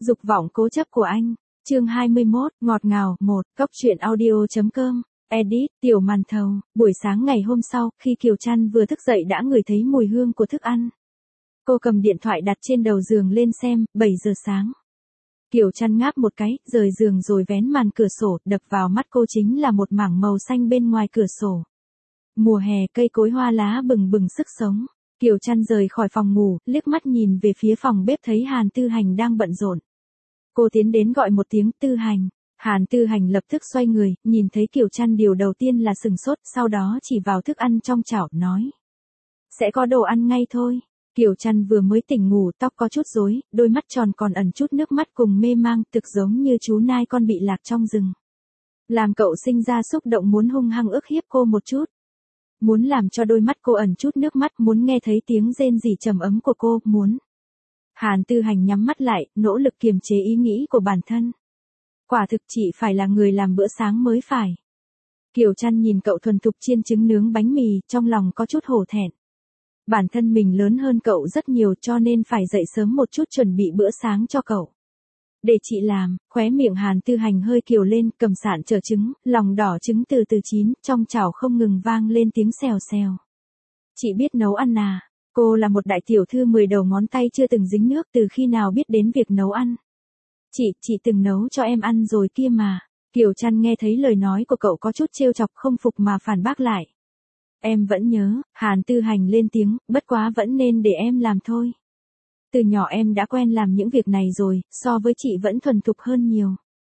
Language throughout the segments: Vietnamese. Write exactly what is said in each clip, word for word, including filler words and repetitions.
Dục vọng cố chấp của anh. Chương hai mươi mốt, ngọt ngào, một, cốc truyện audio chấm com. Edit, Tiểu Màn Thầu. Buổi sáng ngày hôm sau, khi Kiều Trăn vừa thức dậy đã ngửi thấy mùi hương của thức ăn. Cô cầm điện thoại đặt trên đầu giường lên xem, bảy giờ sáng. Kiều Trăn ngáp một cái, rời giường rồi vén màn cửa sổ, đập vào mắt cô chính là một mảng màu xanh bên ngoài cửa sổ. Mùa hè, cây cối hoa lá bừng bừng sức sống. Kiều Trăn rời khỏi phòng ngủ, liếc mắt nhìn về phía phòng bếp thấy Hàn Tư Hành đang bận rộn. Cô tiến đến gọi một tiếng Tư Hành. Hàn Tư Hành lập tức xoay người, nhìn thấy Kiều Trăn điều đầu tiên là sừng sốt, sau đó chỉ vào thức ăn trong chảo, nói. Sẽ có đồ ăn ngay thôi. Kiều Trăn vừa mới tỉnh ngủ, tóc có chút rối, đôi mắt tròn còn ẩn chút nước mắt cùng mê mang, thực giống như chú nai con bị lạc trong rừng. Làm cậu sinh ra xúc động muốn hung hăng ức hiếp cô một chút. Muốn làm cho đôi mắt cô ẩn chút nước mắt, muốn nghe thấy tiếng rên rỉ trầm ấm của cô, muốn. Hàn Tư Hành nhắm mắt lại, nỗ lực kiềm chế ý nghĩ của bản thân. Quả thực chị phải là người làm bữa sáng mới phải. Kiều Trăn nhìn cậu thuần thục chiên trứng nướng bánh mì, trong lòng có chút hổ thẹn. Bản thân mình lớn hơn cậu rất nhiều cho nên phải dậy sớm một chút chuẩn bị bữa sáng cho cậu. Để chị làm, khóe miệng Hàn Tư Hành hơi kiều lên, cầm sạn chở trứng, lòng đỏ trứng từ từ chín, trong chảo không ngừng vang lên tiếng xèo xèo. Chị biết nấu ăn à? Cô là một đại tiểu thư mười đầu ngón tay chưa từng dính nước, từ khi nào biết đến việc nấu ăn? Chị, chị từng nấu cho em ăn rồi kia mà. Kiều Trăn nghe thấy lời nói của cậu có chút trêu chọc, không phục mà phản bác lại. Em vẫn nhớ, Hàn Tư Hành lên tiếng, bất quá vẫn nên để em làm thôi. Từ nhỏ em đã quen làm những việc này rồi, so với chị vẫn thuần thục hơn nhiều.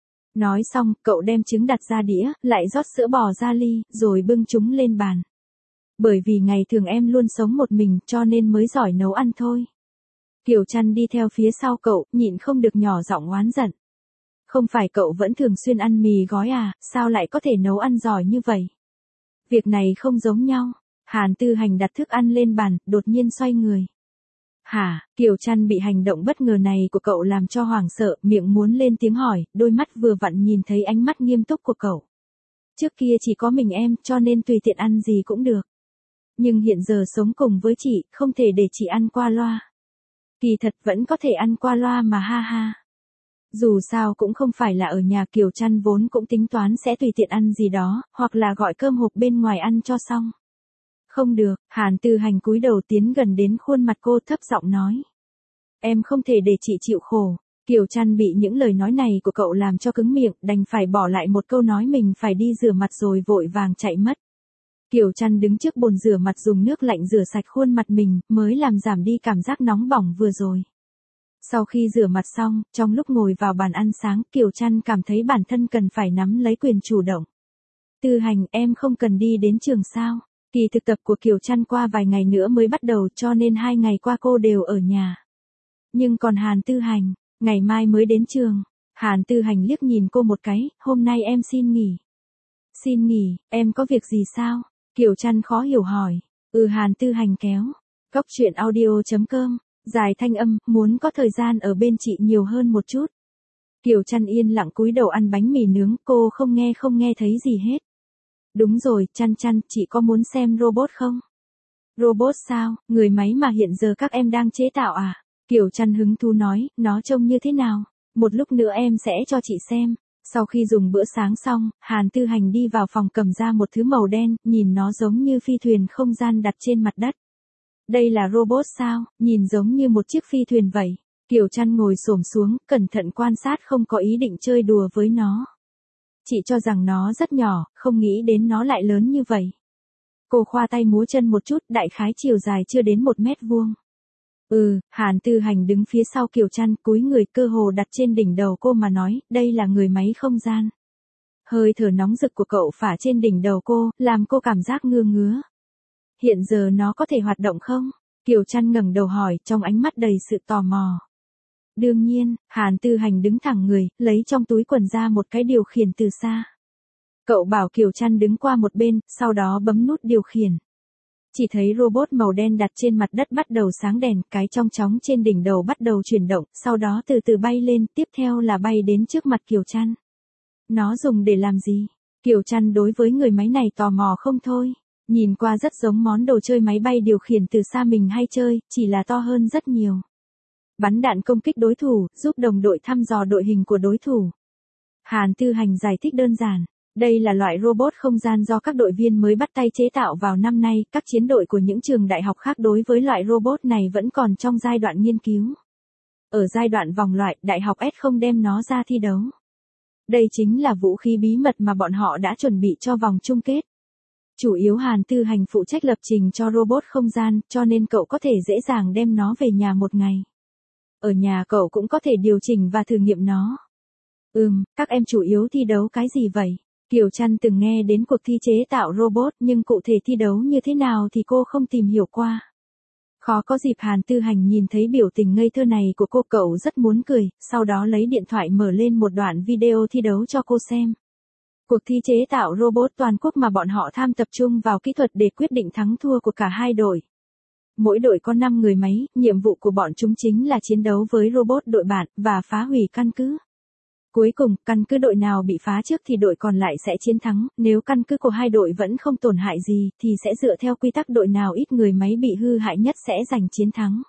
Nói xong, cậu đem trứng đặt ra đĩa, lại rót sữa bò ra ly, rồi bưng chúng lên bàn. Bởi vì ngày thường em luôn sống một mình, cho nên mới giỏi nấu ăn thôi. Kiều Trăn đi theo phía sau cậu, nhịn không được nhỏ giọng oán giận. Không phải cậu vẫn thường xuyên ăn mì gói à, sao lại có thể nấu ăn giỏi như vậy? Việc này không giống nhau. Hàn Tư Hành đặt thức ăn lên bàn, đột nhiên xoay người. Hả? Kiều Trăn bị hành động bất ngờ này của cậu làm cho hoảng sợ, miệng muốn lên tiếng hỏi, đôi mắt vừa vặn nhìn thấy ánh mắt nghiêm túc của cậu. Trước kia chỉ có mình em, cho nên tùy tiện ăn gì cũng được. Nhưng hiện giờ sống cùng với chị, không thể để chị ăn qua loa. Kỳ thật vẫn có thể ăn qua loa mà ha ha. Dù sao cũng không phải là ở nhà, Kiều Trăn vốn cũng tính toán sẽ tùy tiện ăn gì đó, hoặc là gọi cơm hộp bên ngoài ăn cho xong. Không được, Hàn Tư Hành cúi đầu tiến gần đến khuôn mặt cô, thấp giọng nói. Em không thể để chị chịu khổ. Kiều Trăn bị những lời nói này của cậu làm cho cứng miệng, đành phải bỏ lại một câu nói mình phải đi rửa mặt rồi vội vàng chạy mất. Kiều Trăn đứng trước bồn rửa mặt dùng nước lạnh rửa sạch khuôn mặt mình, mới làm giảm đi cảm giác nóng bỏng vừa rồi. Sau khi rửa mặt xong, trong lúc ngồi vào bàn ăn sáng, Kiều Trăn cảm thấy bản thân cần phải nắm lấy quyền chủ động. Tư Hành, em không cần đi đến trường sao? Kỳ thực tập của Kiều Trăn qua vài ngày nữa mới bắt đầu, cho nên hai ngày qua cô đều ở nhà. Nhưng còn Hàn Tư Hành, ngày mai mới đến trường. Hàn Tư Hành liếc nhìn cô một cái, hôm nay em xin nghỉ. Xin nghỉ, em có việc gì sao? Kiều Trăn khó hiểu hỏi. Ừ, Hàn Tư Hành kéo. Cốc truyện audio chấm com. Dài thanh âm, muốn có thời gian ở bên chị nhiều hơn một chút. Kiều Trăn yên lặng cúi đầu ăn bánh mì nướng, cô không nghe không nghe thấy gì hết. Đúng rồi, Trăn Trăn, chị có muốn xem robot không? Robot sao, người máy mà hiện giờ các em đang chế tạo à? Kiều Trăn hứng thú nói, nó trông như thế nào? Một lúc nữa em sẽ cho chị xem. Sau khi dùng bữa sáng xong, Hàn Tư Hành đi vào phòng cầm ra một thứ màu đen, nhìn nó giống như phi thuyền không gian đặt trên mặt đất. Đây là robot sao, nhìn giống như một chiếc phi thuyền vậy. Kiều Trăn ngồi xổm xuống, cẩn thận quan sát, không có ý định chơi đùa với nó. Chị cho rằng nó rất nhỏ, không nghĩ đến nó lại lớn như vậy. Cô khoa tay múa chân một chút, đại khái chiều dài chưa đến một mét vuông. Ừ, Hàn Tư Hành đứng phía sau Kiều Trăn, cúi người cơ hồ đặt trên đỉnh đầu cô mà nói, đây là người máy không gian. Hơi thở nóng rực của cậu phả trên đỉnh đầu cô, làm cô cảm giác ngứa ngứa. Hiện giờ nó có thể hoạt động không? Kiều Trăn ngẩng đầu hỏi, trong ánh mắt đầy sự tò mò. Đương nhiên, Hàn Tư Hành đứng thẳng người, lấy trong túi quần ra một cái điều khiển từ xa. Cậu bảo Kiều Trăn đứng qua một bên, sau đó bấm nút điều khiển. Chỉ thấy robot màu đen đặt trên mặt đất bắt đầu sáng đèn, cái trong chóng trên đỉnh đầu bắt đầu chuyển động, sau đó từ từ bay lên, tiếp theo là bay đến trước mặt Kiều Trăn. Nó dùng để làm gì? Kiều Trăn đối với người máy này tò mò không thôi. Nhìn qua rất giống món đồ chơi máy bay điều khiển từ xa mình hay chơi, chỉ là to hơn rất nhiều. bắn đạn công kích đối thủ, giúp đồng đội thăm dò đội hình của đối thủ. Hàn Tư Hành giải thích đơn giản. Đây là loại robot không gian do các đội viên mới bắt tay chế tạo vào năm nay, các chiến đội của những trường đại học khác đối với loại robot này vẫn còn trong giai đoạn nghiên cứu. Ở giai đoạn vòng loại, đại học S không đem nó ra thi đấu. Đây chính là vũ khí bí mật mà bọn họ đã chuẩn bị cho vòng chung kết. Chủ yếu Hàn Tư Hành phụ trách lập trình cho robot không gian, cho nên cậu có thể dễ dàng đem nó về nhà một ngày. Ở nhà cậu cũng có thể điều chỉnh và thử nghiệm nó. Ừm, các em chủ yếu thi đấu cái gì vậy? Kiều Trăn từng nghe đến cuộc thi chế tạo robot nhưng cụ thể thi đấu như thế nào thì cô không tìm hiểu qua. Khó có dịp Hàn Tư Hành nhìn thấy biểu tình ngây thơ này của cô, cậu rất muốn cười, sau đó lấy điện thoại mở lên một đoạn video thi đấu cho cô xem. Cuộc thi chế tạo robot toàn quốc mà bọn họ tham tập trung vào kỹ thuật để quyết định thắng thua của cả hai đội. Mỗi đội có năm người máy, nhiệm vụ của bọn chúng chính là chiến đấu với robot đội bạn và phá hủy căn cứ. Cuối cùng, căn cứ đội nào bị phá trước thì đội còn lại sẽ chiến thắng, nếu căn cứ của hai đội vẫn không tổn hại gì thì sẽ dựa theo quy tắc đội nào ít người máy bị hư hại nhất sẽ giành chiến thắng.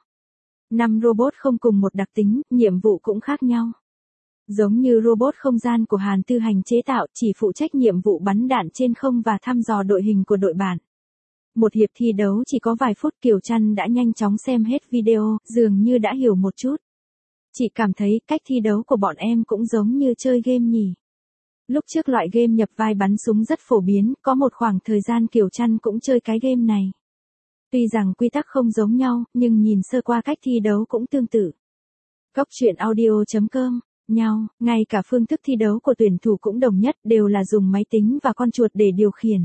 Năm robot không cùng một đặc tính, nhiệm vụ cũng khác nhau. Giống như robot không gian của Hàn Tư Hành chế tạo, chỉ phụ trách nhiệm vụ bắn đạn trên không và thăm dò đội hình của đội bạn. Một hiệp thi đấu chỉ có vài phút, Kiều Trăn đã nhanh chóng xem hết video, dường như đã hiểu một chút. Chị cảm thấy cách thi đấu của bọn em cũng giống như chơi game nhỉ. Lúc trước loại game nhập vai bắn súng rất phổ biến, có một khoảng thời gian Kiều Trăn cũng chơi cái game này. Tuy rằng quy tắc không giống nhau, nhưng nhìn sơ qua cách thi đấu cũng tương tự. Cốc truyện audio chấm com, nhau, ngay cả phương thức thi đấu của tuyển thủ cũng đồng nhất, đều là dùng máy tính và con chuột để điều khiển.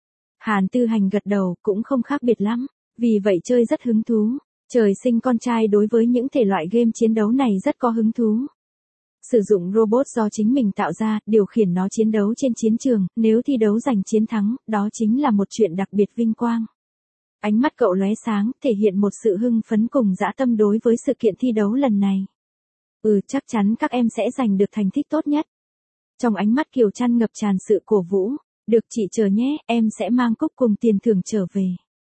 Hàn Tư Hành gật đầu, cũng không khác biệt lắm, vì vậy chơi rất hứng thú. Trời sinh con trai đối với những thể loại game chiến đấu này rất có hứng thú. Sử dụng robot do chính mình tạo ra, điều khiển nó chiến đấu trên chiến trường, nếu thi đấu giành chiến thắng, đó chính là một chuyện đặc biệt vinh quang. Ánh mắt cậu lóe sáng, thể hiện một sự hưng phấn cùng dã tâm đối với sự kiện thi đấu lần này. Ừ, chắc chắn các em sẽ giành được thành tích tốt nhất. Trong ánh mắt Kiều Trăn ngập tràn sự cổ vũ. Được chị chờ nhé, em sẽ mang cúp cùng tiền thưởng trở về.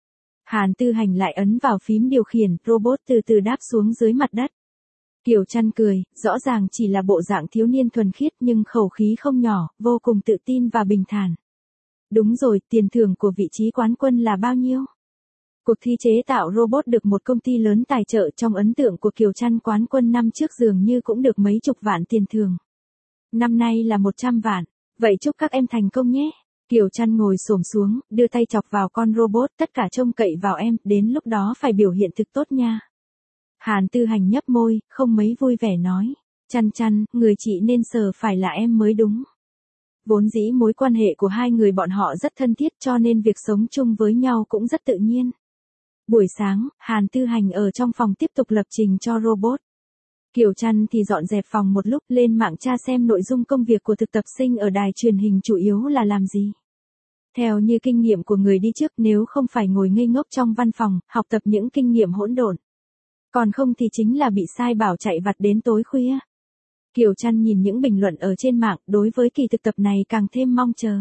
Hàn Tư Hành lại ấn vào phím điều khiển, robot từ từ đáp xuống dưới mặt đất. Kiều Trăn cười, rõ ràng chỉ là bộ dạng thiếu niên thuần khiết nhưng khẩu khí không nhỏ, vô cùng tự tin và bình thản. Đúng rồi, tiền thưởng của vị trí quán quân là bao nhiêu? Cuộc thi chế tạo robot được một công ty lớn tài trợ, trong ấn tượng của Kiều Trăn quán quân năm trước dường như cũng được mấy chục vạn tiền thưởng. Năm nay là một trăm vạn, vậy chúc các em thành công nhé. Kiều Trăn ngồi xổm xuống, đưa tay chọc vào con robot, tất cả trông cậy vào em, đến lúc đó phải biểu hiện thực tốt nha. Hàn Tư Hành nhấp môi, không mấy vui vẻ nói. Trăn Trăn, người chị nên sờ phải là em mới đúng. Vốn dĩ mối quan hệ của hai người bọn họ rất thân thiết cho nên việc sống chung với nhau cũng rất tự nhiên. Buổi sáng, Hàn Tư Hành ở trong phòng tiếp tục lập trình cho robot. Kiều Trăn thì dọn dẹp phòng một lúc, lên mạng tra xem nội dung công việc của thực tập sinh ở đài truyền hình chủ yếu là làm gì. Theo như kinh nghiệm của người đi trước, nếu không phải ngồi ngây ngốc trong văn phòng, học tập những kinh nghiệm hỗn độn. Còn không thì chính là bị sai bảo chạy vặt đến tối khuya. Kiều Trăn nhìn những bình luận ở trên mạng, đối với kỳ thực tập này càng thêm mong chờ.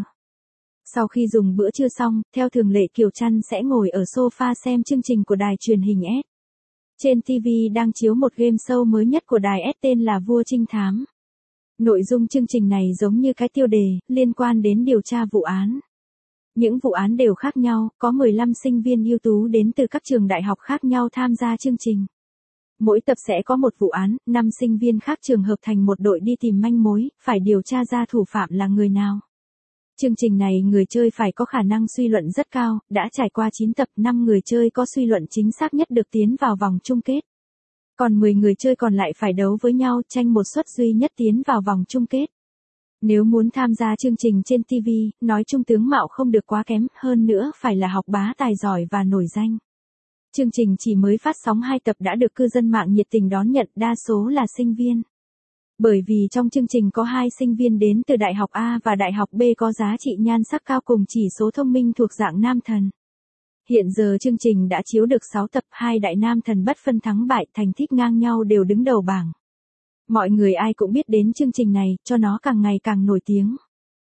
Sau khi dùng bữa trưa xong, theo thường lệ Kiều Trăn sẽ ngồi ở sofa xem chương trình của đài truyền hình S. Trên ti vi đang chiếu một game show mới nhất của đài S tên là Vua Trinh Thám. Nội dung chương trình này giống như cái tiêu đề, liên quan đến điều tra vụ án. Những vụ án đều khác nhau, có mười lăm sinh viên ưu tú đến từ các trường đại học khác nhau tham gia chương trình. Mỗi tập sẽ có một vụ án, năm sinh viên khác trường hợp thành một đội đi tìm manh mối, phải điều tra ra thủ phạm là người nào. Chương trình này người chơi phải có khả năng suy luận rất cao, đã trải qua chín tập, năm người chơi có suy luận chính xác nhất được tiến vào vòng chung kết. Còn mười người chơi còn lại phải đấu với nhau, tranh một suất duy nhất tiến vào vòng chung kết. Nếu muốn tham gia chương trình trên ti vi, nói chung tướng mạo không được quá kém, hơn nữa phải là học bá tài giỏi và nổi danh. Chương trình chỉ mới phát sóng hai tập đã được cư dân mạng nhiệt tình đón nhận, đa số là sinh viên. Bởi vì trong chương trình có hai sinh viên đến từ Đại học A và Đại học B có giá trị nhan sắc cao cùng chỉ số thông minh thuộc dạng nam thần. Hiện giờ chương trình đã chiếu được sáu tập, hai đại nam thần bất phân thắng bại, thành tích ngang nhau đều đứng đầu bảng. Mọi người ai cũng biết đến chương trình này, cho nó càng ngày càng nổi tiếng.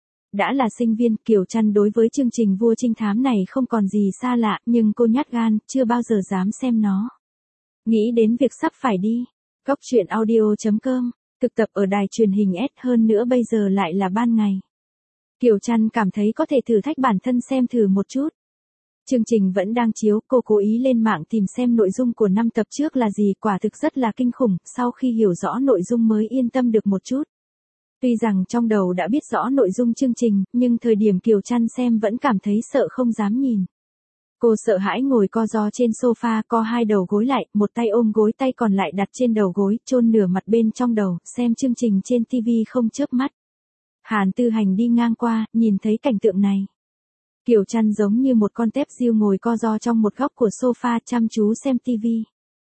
Đã là sinh viên, Kiều Trăn đối với chương trình Vua Trinh Thám này không còn gì xa lạ, nhưng cô nhát gan, chưa bao giờ dám xem nó. Nghĩ đến việc sắp phải đi Cốc truyện audio chấm com, thực tập ở đài truyền hình S hơn nữa bây giờ lại là ban ngày. Kiều Trăn cảm thấy có thể thử thách bản thân xem thử một chút. Chương trình vẫn đang chiếu, cô cố ý lên mạng tìm xem nội dung của năm tập trước là gì, quả thực rất là kinh khủng, sau khi hiểu rõ nội dung mới yên tâm được một chút. Tuy rằng trong đầu đã biết rõ nội dung chương trình, nhưng thời điểm Kiều Trăn xem vẫn cảm thấy sợ không dám nhìn. Cô sợ hãi ngồi co ro trên sofa, co hai đầu gối lại, một tay ôm gối, tay còn lại đặt trên đầu gối, chôn nửa mặt bên trong đầu, xem chương trình trên ti vi không chớp mắt. Hàn Tư Hành đi ngang qua, nhìn thấy cảnh tượng này. Kiều Trăn giống như một con tép diêu ngồi co ro trong một góc của sofa chăm chú xem ti vi.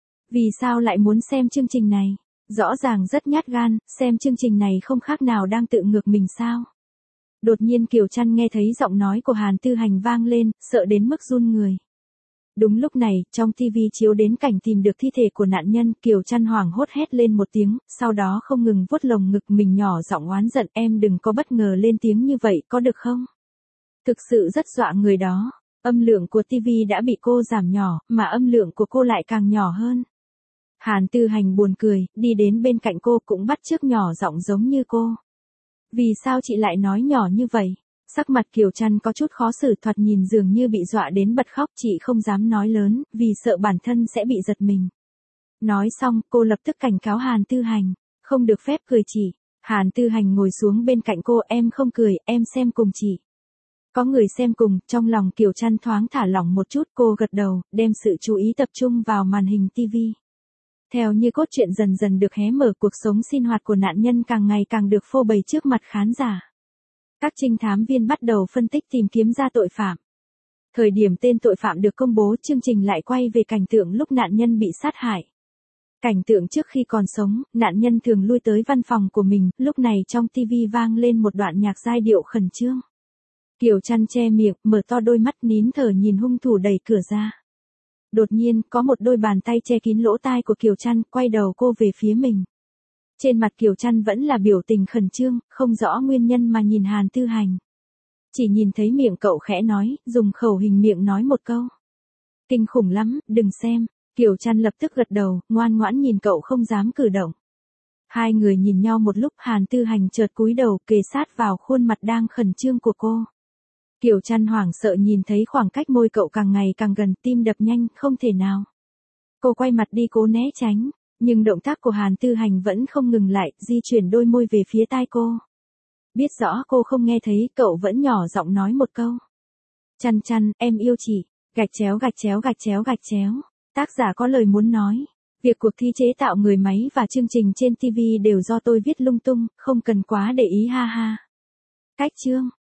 Vì sao lại muốn xem chương trình này? Rõ ràng rất nhát gan, xem chương trình này không khác nào đang tự ngược mình sao? Đột nhiên Kiều Trăn nghe thấy giọng nói của Hàn Tư Hành vang lên, sợ đến mức run người. Đúng lúc này, trong ti vi chiếu đến cảnh tìm được thi thể của nạn nhân, Kiều Trăn hoảng hốt hét lên một tiếng, sau đó không ngừng vuốt lồng ngực mình nhỏ giọng oán giận, em đừng có bất ngờ lên tiếng như vậy, có được không? Thực sự rất dọa người đó. Âm lượng của ti vi đã bị cô giảm nhỏ, mà âm lượng của cô lại càng nhỏ hơn. Hàn Tư Hành buồn cười, đi đến bên cạnh cô cũng bắt chước nhỏ giọng giống như cô. Vì sao chị lại nói nhỏ như vậy? Sắc mặt Kiều Trăn có chút khó xử, thoạt nhìn dường như bị dọa đến bật khóc, chị không dám nói lớn, vì sợ bản thân sẽ bị giật mình. Nói xong, cô lập tức cảnh cáo Hàn Tư Hành, không được phép cười chị. Hàn Tư Hành ngồi xuống bên cạnh cô, em không cười, em xem cùng chị. Có người xem cùng, trong lòng Kiều Trăn thoáng thả lỏng một chút, cô gật đầu, đem sự chú ý tập trung vào màn hình ti vi. Theo như cốt truyện dần dần được hé mở, cuộc sống sinh hoạt của nạn nhân càng ngày càng được phô bày trước mặt khán giả. Các trinh thám viên bắt đầu phân tích tìm kiếm ra tội phạm. Thời điểm tên tội phạm được công bố, chương trình lại quay về cảnh tượng lúc nạn nhân bị sát hại. Cảnh tượng trước khi còn sống, nạn nhân thường lui tới văn phòng của mình, lúc này trong ti vi vang lên một đoạn nhạc giai điệu khẩn trương. Kiều Trăn che miệng, mở to đôi mắt nín thở nhìn hung thủ đẩy cửa ra. Đột nhiên, có một đôi bàn tay che kín lỗ tai của Kiều Trăn, quay đầu cô về phía mình. Trên mặt Kiều Trăn vẫn là biểu tình khẩn trương, không rõ nguyên nhân mà nhìn Hàn Tư Hành. Chỉ nhìn thấy miệng cậu khẽ nói, dùng khẩu hình miệng nói một câu. Kinh khủng lắm, đừng xem. Kiều Trăn lập tức gật đầu, ngoan ngoãn nhìn cậu không dám cử động. Hai người nhìn nhau một lúc, Hàn Tư Hành chợt cúi đầu kề sát vào khuôn mặt đang khẩn trương của cô. Kiều Trăn hoảng sợ nhìn thấy khoảng cách môi cậu càng ngày càng gần, tim đập nhanh, không thể nào. Cô quay mặt đi cố né tránh, nhưng động tác của Hàn Tư Hành vẫn không ngừng lại, di chuyển đôi môi về phía tai cô. Biết rõ cô không nghe thấy, cậu vẫn nhỏ giọng nói một câu. Trăn Trăn, em yêu chị, gạch chéo gạch chéo gạch chéo gạch chéo. Tác giả có lời muốn nói. Việc cuộc thi chế tạo người máy và chương trình trên ti vi đều do tôi viết lung tung, không cần quá để ý ha ha. Cách chương.